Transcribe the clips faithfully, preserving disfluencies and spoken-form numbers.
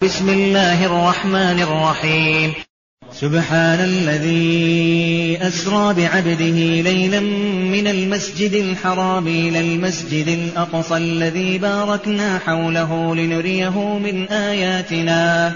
بسم الله الرحمن الرحيم. سبحان الذي أسرى بعبده ليلا من المسجد الحرام إلى المسجد الأقصى الذي باركنا حوله لنريه من آياتنا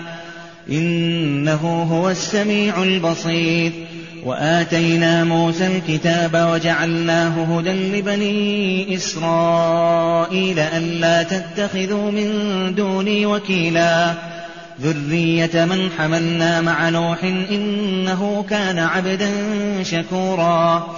إنه هو السميع البصير. وآتينا موسى الكتاب وجعلناه هدى لبني إسرائيل ألا تتخذوا من دوني وكيلا ذرية من حملنا مع نوح إنه كان عبدا شكورا.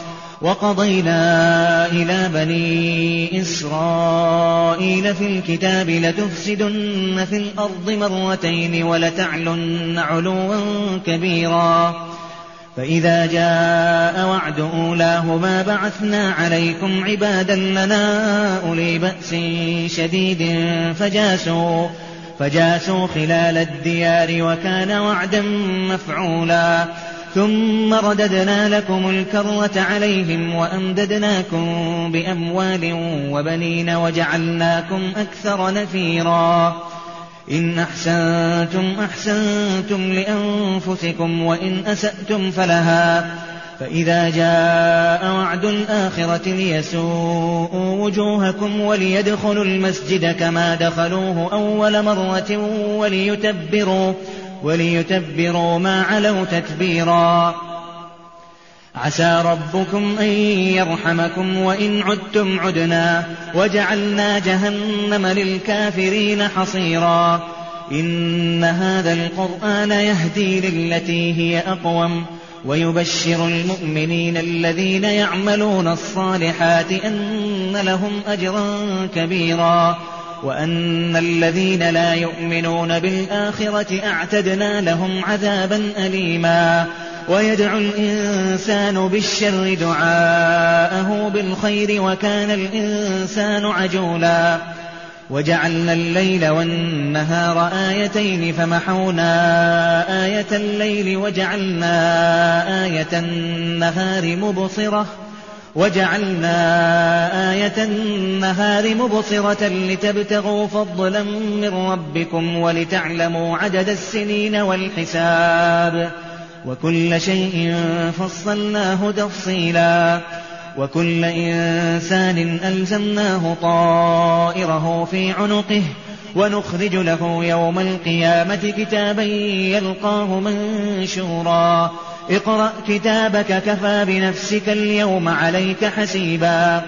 وقضينا إلى بني إسرائيل في الكتاب لتفسدن في الأرض مرتين ولتعلن علوا كبيرا فإذا جاء وعد أولاهما بعثنا عليكم عبادا لنا أولي بأس شديد فجاسوا, فجاسوا خلال الديار وكان وعدا مفعولا. ثم رددنا لكم الكرة عليهم وأمددناكم بأموال وبنين وجعلناكم أكثر نفيرا. إن أحسنتم أحسنتم لأنفسكم وإن أسأتم فلها. فإذا جاء وعد الآخرة ليسوءوا وجوهكم وليدخلوا المسجد كما دخلوه أول مرة وليتبروا, وليتبروا ما علوا تتبيرا. عسى ربكم أن يرحمكم وإن عدتم عدنا وجعلنا جهنم للكافرين حصيرا. إن هذا القرآن يهدي للتي هي أقوم ويبشر المؤمنين الذين يعملون الصالحات أن لهم أجرا كبيرا وأن الذين لا يؤمنون بالآخرة أعتدنا لهم عذابا أليما. ويدعو الإنسان بالشر دعاءه بالخير وكان الإنسان عجولا. وجعلنا الليل والنهار آيتين فمحونا آية الليل وجعلنا آية النهار مبصرة وجعلنا آية النهار مبصرة لتبتغوا فضلا من ربكم ولتعلموا عدد السنين والحساب وكل شيء فصلناه تفصيلا. وكل إنسان ألزمناه طائره في عنقه ونخرج له يوم القيامة كتابا يلقاه منشورا. اقرأ كتابك كفى بنفسك اليوم عليك حسيبا.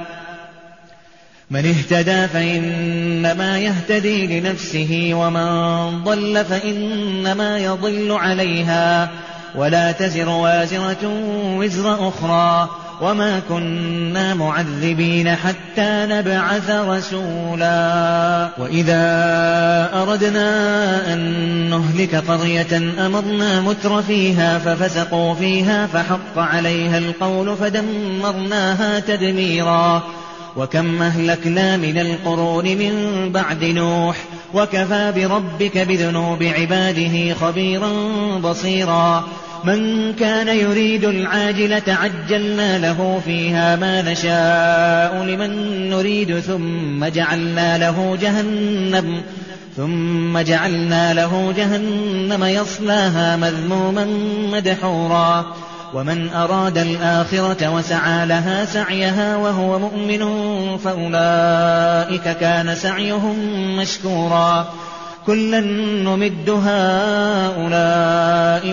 من اهتدى فإنما يهتدي لنفسه ومن ضل فإنما يضل عليها ولا تزر وازرة وزر أخرى وما كنا معذبين حتى نبعث رسولا. وإذا أردنا أن نهلك قرية أمرنا متر فيها ففسقوا فيها فحق عليها القول فدمرناها تدميرا. وكم أهلكنا من القرون من بعد نوح وكفى بربك بذنوب عباده خبيرا بصيرا. من كان يريد العاجلة عجلنا له فيها ما نشاء لمن نريد ثم جعلنا له جهنم ثم جعلنا له جهنم يصلاها مذموما مدحورا. ومن أراد الآخرة وسعى لها سعيها وهو مؤمن فأولئك كان سعيهم مشكورا. كلا نمد هؤلاء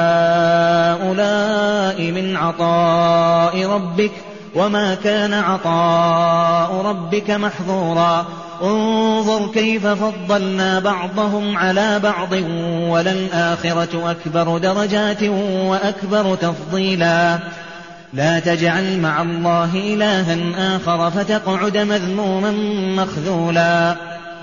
وهؤلاء من عطاء ربك وما كان عطاء ربك محظورا. انظر كيف فضلنا بعضهم على بعض وللآخرة أكبر درجات وأكبر تفضيلا. لا تجعل مع الله إلها آخر فتقعد مذموما مخذولا.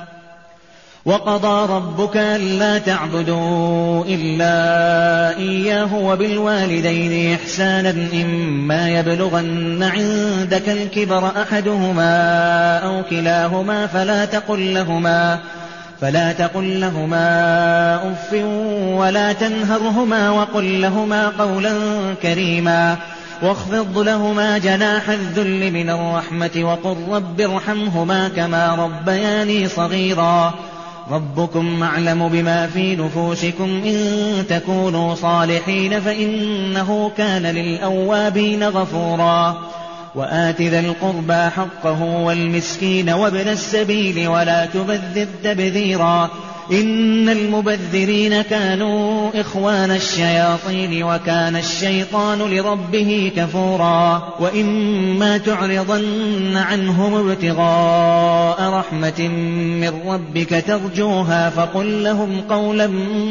وقضى ربك ألا تعبدوا إلا إياه وبالوالدين إحسانا إما يبلغن عندك الكبر أحدهما أو كلاهما فلا تقل لهما فلا تقل لهما أف ولا تنهرهما وقل لهما قولا كريما. واخفض لهما جناح الذل من الرحمة وقل رب ارحمهما كما ربياني صغيرا. ربكم أعلم بما في نفوسكم إن تكونوا صالحين فإنه كان للأوابين غفورا وآت ذا القربى حقه والمسكين وابن السبيل ولا تبذر تبذيرا إن المبذرين كانوا إخوان الشياطين وكان الشيطان لربه كفورا وإما تعرضن عنهم ابتغاء رحمة من ربك ترجوها فقل لهم قولا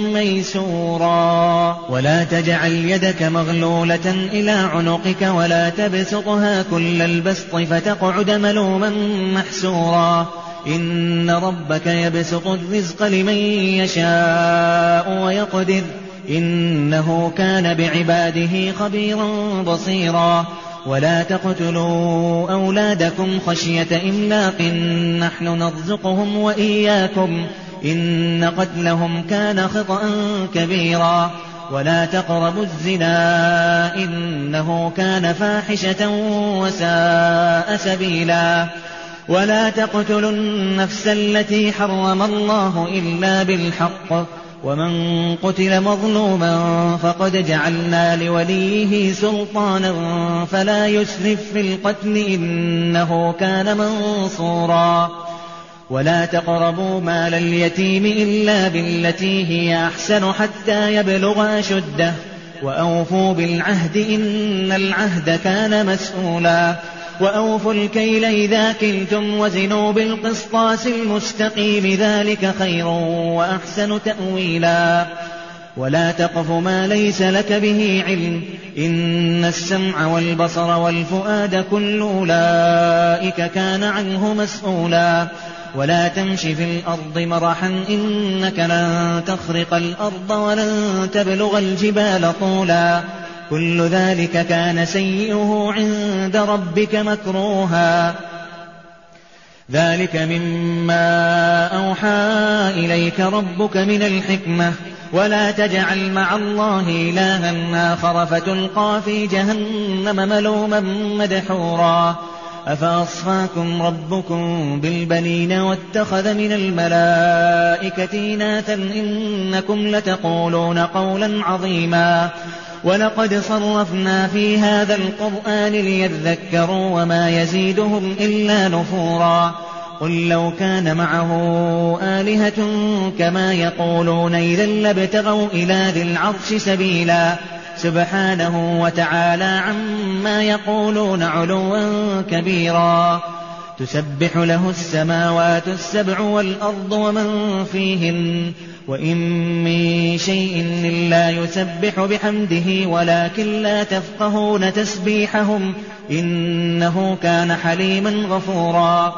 ميسورا ولا تجعل يدك مغلولة إلى عنقك ولا تبسطها كل البسط فتقعد ملوما محسورا إن ربك يبسط الرزق لمن يشاء ويقدر إنه كان بعباده خبيرا بصيرا ولا تقتلوا أولادكم خشية إملاق نحن نرزقهم وإياكم إن قتلهم كان خطأ كبيرا ولا تقربوا الزنا إنه كان فاحشة وساء سبيلا ولا تقتلوا النفس التي حرم الله إلا بالحق ومن قتل مظلوما فقد جعلنا لوليه سلطانا فلا يسرف في القتل إنه كان منصورا ولا تقربوا مال اليتيم إلا بالتي هي أحسن حتى يبلغ أشده وأوفوا بالعهد إن العهد كان مسؤولا وأوفوا الكيل إذا كلتم وزنوا بالقسطاس المستقيم ذلك خير وأحسن تأويلا ولا تقف ما ليس لك به علم إن السمع والبصر والفؤاد كل أولئك كان عنه مسؤولا ولا تمش في الأرض مرحا إنك لن تخرق الأرض ولن تبلغ الجبال طولا كل ذلك كان سيئه عند ربك مكروها ذلك مما أوحى إليك ربك من الحكمة ولا تجعل مع الله إلها آخر فتلقى في جهنم ملوما مدحورا أفأصفاكم ربكم بالبنين واتخذ من الملائكة إناثا إنكم لتقولون قولا عظيما ولقد صرفنا في هذا القرآن ليذكروا وما يزيدهم إلا نفورا قل لو كان معه آلهة كما يقولون إذا لابتغوا إلى ذي العرش سبيلا سبحانه وتعالى عما يقولون علوا كبيرا تسبح له السماوات السبع والأرض ومن فيهن وإن من شيء إلا يسبح بحمده ولكن لا تفقهون تسبيحهم إنه كان حليما غفورا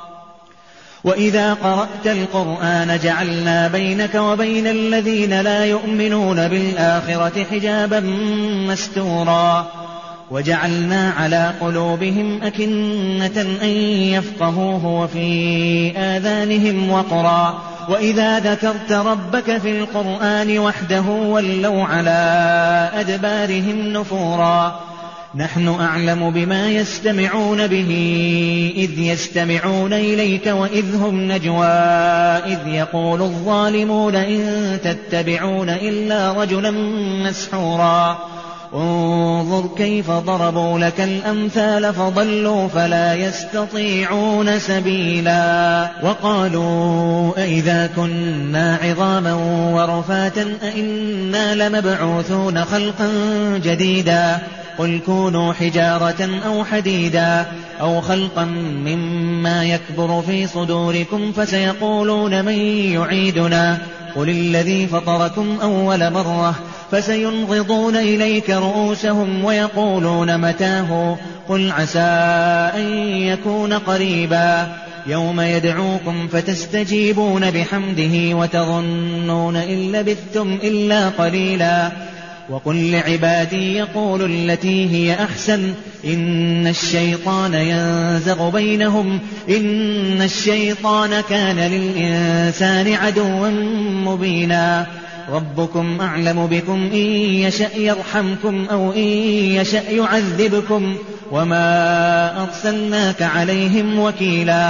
وإذا قرأت القرآن جعلنا بينك وبين الذين لا يؤمنون بالآخرة حجابا مستورا وجعلنا على قلوبهم أكنة أن يفقهوه وفي آذانهم وقرا وإذا ذكرت ربك في القرآن وحده ولوا على أدبارهم نفورا نحن أعلم بما يستمعون به إذ يستمعون إليك وإذ هم نجوى إذ يقول الظالمون إن تتبعون إلا رجلا مسحورا انظر كيف ضربوا لك الأمثال فضلوا فلا يستطيعون سبيلا وقالوا أئذا كنا عظاما ورفاتا أئنا لمبعوثون خلقا جديدا قل كونوا حجارة أو حديدا أو خلقا مما يكبر في صدوركم فسيقولون من يعيدنا قل الذي فطركم أول مرة فسينغضون إليك رؤوسهم ويقولون متاه قل عسى أن يكون قريبا يوم يدعوكم فتستجيبون بحمده وتظنون إن لبثتم إلا قليلا وقل لعبادي يقولوا التي هي أحسن إن الشيطان ينزغ بينهم إن الشيطان كان للإنسان عدوا مبينا ربكم أعلم بكم إن يشأ يرحمكم أو إن يشأ يعذبكم وما أرسلناك عليهم وكيلا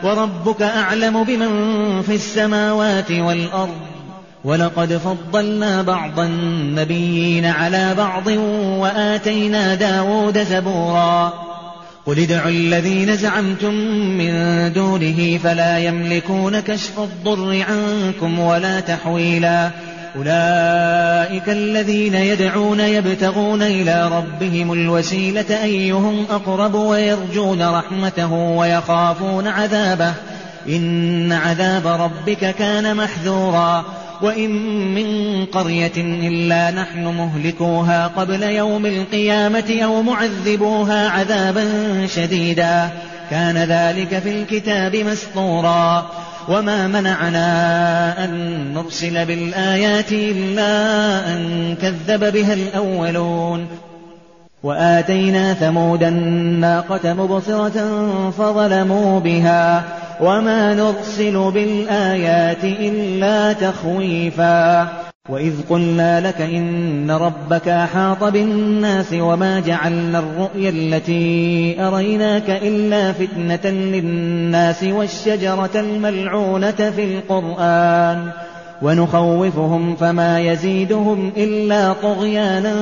وربك أعلم بمن في السماوات والأرض ولقد فضلنا بعض النبيين على بعض وآتينا داود زبورا قل ادعوا الذين زعمتم من دونه فلا يملكون كشف الضر عنكم ولا تحويلا أولئك الذين يدعون يبتغون إلى ربهم الوسيلة أيهم أقرب ويرجون رحمته ويخافون عذابه إن عذاب ربك كان محذورا وإن من قرية إلا نحن مهلكوها قبل يوم القيامة أو معذبوها عذابا شديدا كان ذلك في الكتاب مسطورا وما منعنا أن نرسل بالآيات إلا أن كذب بها الأولون وآتينا ثمود الناقة مبصرة فظلموا بها وما نرسل بالآيات إلا تخويفا وإذ قلنا لك إن ربك أحاط بالناس وما جعلنا الرؤيا التي أريناك إلا فتنة للناس والشجرة الملعونة في القرآن ونخوفهم فما يزيدهم إلا طغيانا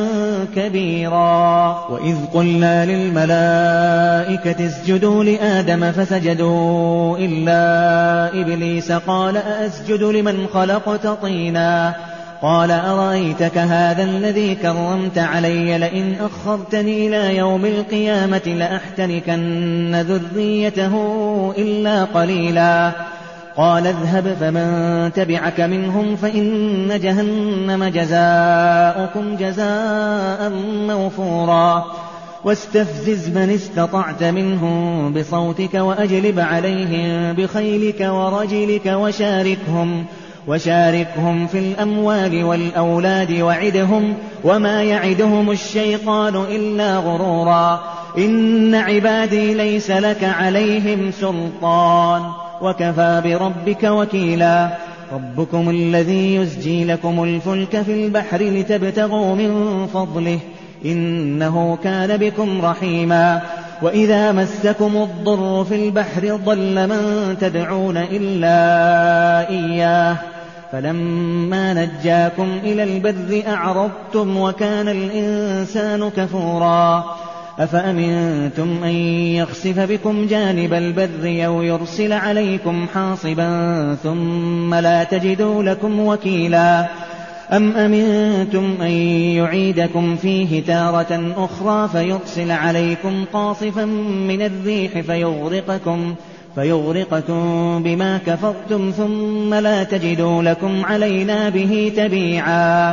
كبيرا وإذ قلنا للملائكة اسجدوا لآدم فسجدوا إلا إبليس قال أأسجد لمن خلقت طينا قال أرأيتك هذا الذي كرمت علي لئن أخرتني إلى يوم القيامة لأحتركن ذريته إلا قليلا قال اذهب فمن تبعك منهم فإن جهنم جزاؤكم جزاء موفورا واستفزز من استطعت منهم بصوتك وأجلب عليهم بخيلك ورجلك وشاركهم وشاركهم في الأموال والأولاد وعدهم وما يعدهم الشيطان إلا غرورا إن عبادي ليس لك عليهم سلطان وكفى بربك وكيلا ربكم الذي يزجي لكم الفلك في البحر لتبتغوا من فضله إنه كان بكم رحيما وإذا مسكم الضر في البحر ضل من تدعون إلا إياه فلما نجاكم إلى البر أعرضتم وكان الإنسان كفورا أفأمنتم أن يخسف بكم جانب البر أو يرسل عليكم حاصبا ثم لا تجدوا لكم وكيلا أم أمنتم أن يعيدكم فيه تارة أخرى فيرسل عليكم قاصفا من الريح فيغرقكم فيغرقكم بما كفرتم ثم لا تجدوا لكم علينا به تبيعا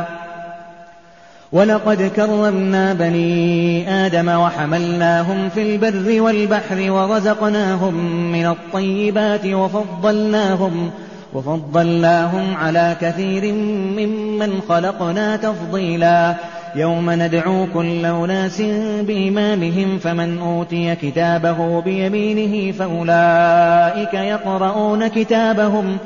ولقد كرمنا بني آدم وحملناهم في البر والبحر ورزقناهم من الطيبات وفضلناهم وفضلناهم على كثير ممن خلقنا تفضيلا يوم ندعو كل أناس بإمامهم فمن أوتي كتابه بيمينه فأولئك يقرؤون كتابهم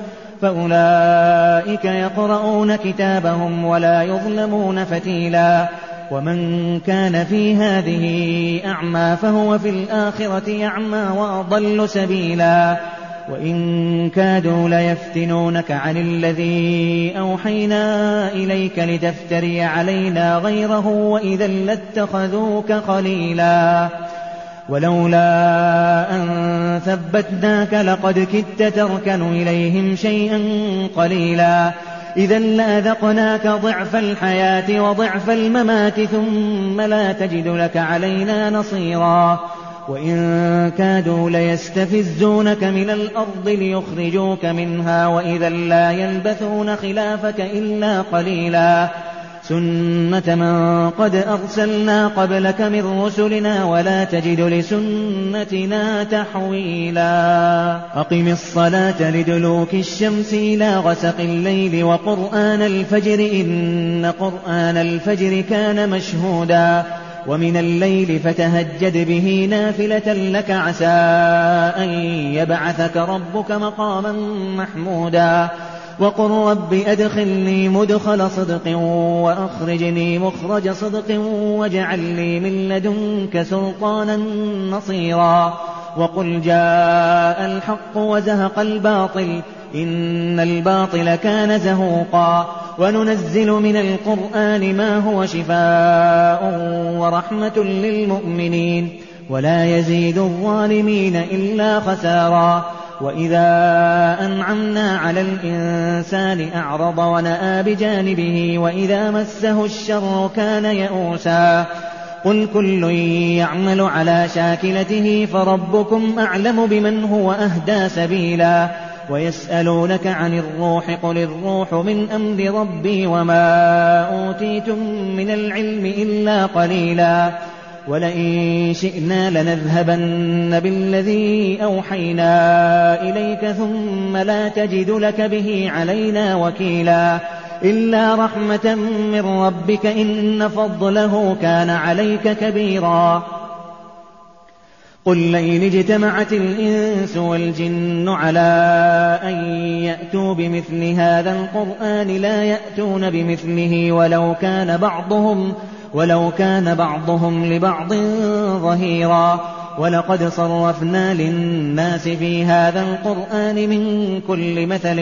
فأولئك يقرؤون كتابهم ولا يظلمون فتيلا ومن كان في هذه أعمى فهو في الآخرة أعمى وأضل سبيلا وإن كادوا ليفتنونك عن الذي أوحينا إليك لتفتري علينا غيره وإذا لاتخذوك خليلا ولولا أن ثبتناك لقد كدت تركن إليهم شيئا قليلا إذا لأذقناك ضعف الحياة وضعف الممات ثم لا تجد لك علينا نصيرا وإن كادوا ليستفزونك من الأرض ليخرجوك منها وإذا لا يلبثون خلافك إلا قليلا سنة من قد أرسلنا قبلك من رسلنا ولا تجد لسنتنا تحويلا أقم الصلاة لدلوك الشمس إلى غسق الليل وقرآن الفجر إن قرآن الفجر كان مشهودا ومن الليل فتهجد به نافلة لك عسى أن يبعثك ربك مقاما محمودا وقل رب أدخلني مدخل صدق وأخرجني مخرج صدق واجعل لي من لدنك سلطانا نصيرا وقل جاء الحق وزهق الباطل إن الباطل كان زهوقا وننزل من القرآن ما هو شفاء ورحمة للمؤمنين ولا يزيد الظالمين إلا خسارا وإذا أنعمنا على الإنسان أعرض ونأى بجانبه وإذا مسه الشر كان يئوسا قل كل يعمل على شاكلته فربكم أعلم بمن هو أهدى سبيلا ويسألونك عن الروح قل الروح من أمر ربي وما أوتيتم من العلم إلا قليلا ولئن شئنا لنذهبن بالذي أوحينا إليك ثم لا تجد لك به علينا وكيلا إلا رحمة من ربك إن فضله كان عليك كبيرا قل لئن اجتمعت الإنس والجن على أن يأتوا بمثل هذا القرآن لا يأتون بمثله ولو كان بعضهم ولو كان بعضهم لبعض ظهيرا ولقد صرفنا للناس في هذا القرآن من كل مثل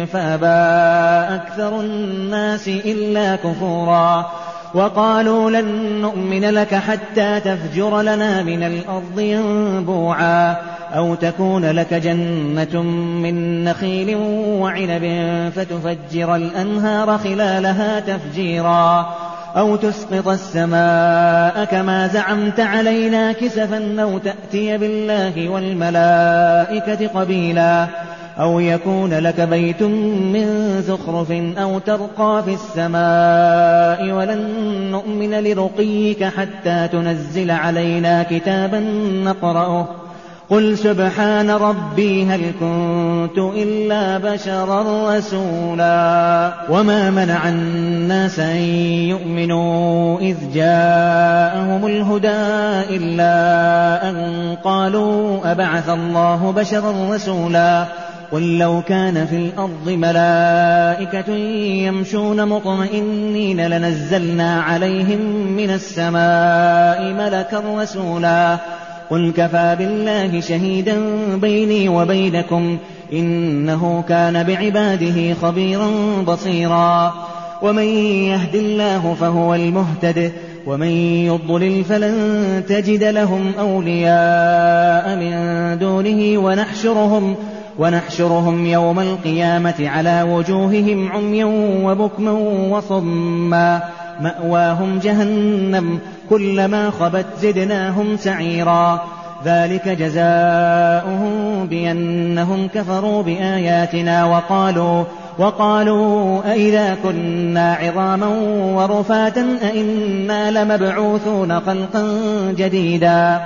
فأبى أكثر الناس إلا كفورا وقالوا لن نؤمن لك حتى تفجر لنا من الأرض ينبوعا أو تكون لك جنة من نخيل وعنب فتفجر الأنهار خلالها تفجيرا أو تسقط السماء كما زعمت علينا كسفا أو تأتي بالله والملائكة قبيلا أو يكون لك بيت من زخرف أو ترقى في السماء ولن نؤمن لرقيك حتى تنزل علينا كتابا نقرأه قل سبحان ربي هل كنت إلا بشرا رسولا وما منع الناس أن يؤمنوا إذ جاءهم الهدى إلا أن قالوا أبعث الله بشرا رسولا قل لو كان في الأرض ملائكة يمشون مطمئنين لنزلنا عليهم من السماء ملكا رسولا قل كفى بالله شهيدا بيني وبينكم إنه كان بعباده خبيرا بصيرا ومن يهد الله فهو المهتد ومن يضلل فلن تجد لهم أولياء من دونه ونحشرهم ونحشرهم يوم القيامة على وجوههم عميا وبكما وصما مأواهم جهنم كلما خبت زدناهم سعيرا ذلك جزاؤهم بأنهم كفروا بآياتنا وقالوا وقالوا أئذا كنا عظاما ورفاتا أئنا لمبعوثون خلقا جديدا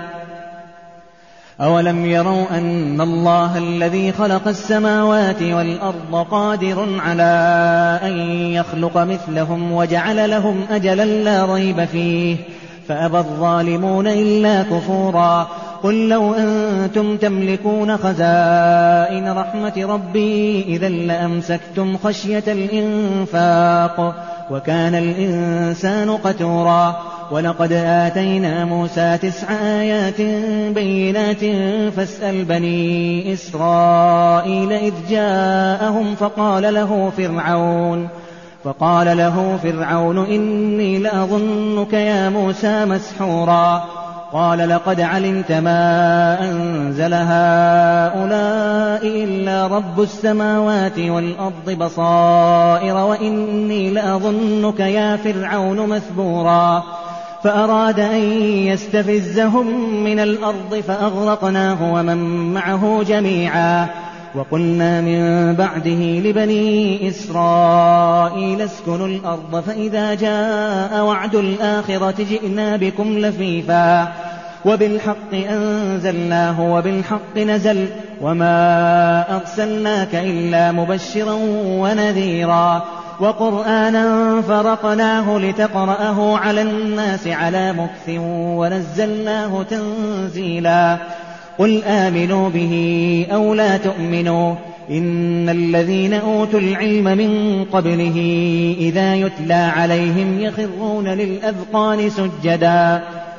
أولم يروا أن الله الذي خلق السماوات والأرض قادر على أن يخلق مثلهم وجعل لهم أجلا لا ريب فيه فأبى الظالمون إلا كفورا قل لو أنتم تملكون خزائن رحمة ربي إذا لأمسكتم خشية الإنفاق وكان الإنسان قتورا ولقد آتينا موسى تسع آيات بينات فاسأل بني إسرائيل إذ جاءهم فقال له فرعون فقال له فرعون إني لأظنك يا موسى مسحورا قال لقد علمت ما أنزل هؤلاء إلا رب السماوات والأرض بصائر وإني لأظنك يا فرعون مثبورا فأراد أن يستفزهم من الأرض فأغرقناه ومن معه جميعا وقلنا من بعده لبني إسرائيل اسكنوا الأرض فإذا جاء وعد الآخرة جئنا بكم لفيفا وبالحق أنزلناه وبالحق نزل وما أرسلناك إلا مبشرا ونذيرا وقرآنا فرقناه لتقرأه على الناس على مكث ونزلناه تنزيلا قل آمنوا به أو لا تؤمنوا إن الذين أوتوا العلم من قبله إذا يتلى عليهم يخرون للأذقان سجدا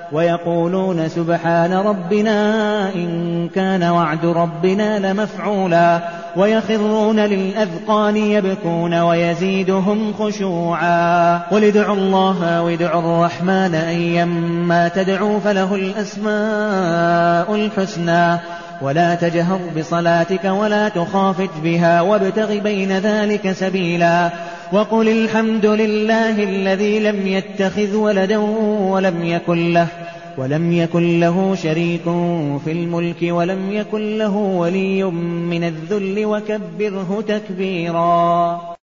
ويقولون سبحان ربنا إن كان وعد ربنا لمفعولا ويخرون للأذقان يبكون ويزيدهم خشوعا قل ادعوا الله وادعوا الرحمن أيما تدعوا فله الأسماء الحسنى ولا تجهر بصلاتك ولا تخافت بها وابتغ بين ذلك سبيلا وقل الحمد لله الذي لم يتخذ ولدا ولم يكن له ولم يكن له شريك في الملك ولم يكن له ولي من الذل وكبره تكبيرا.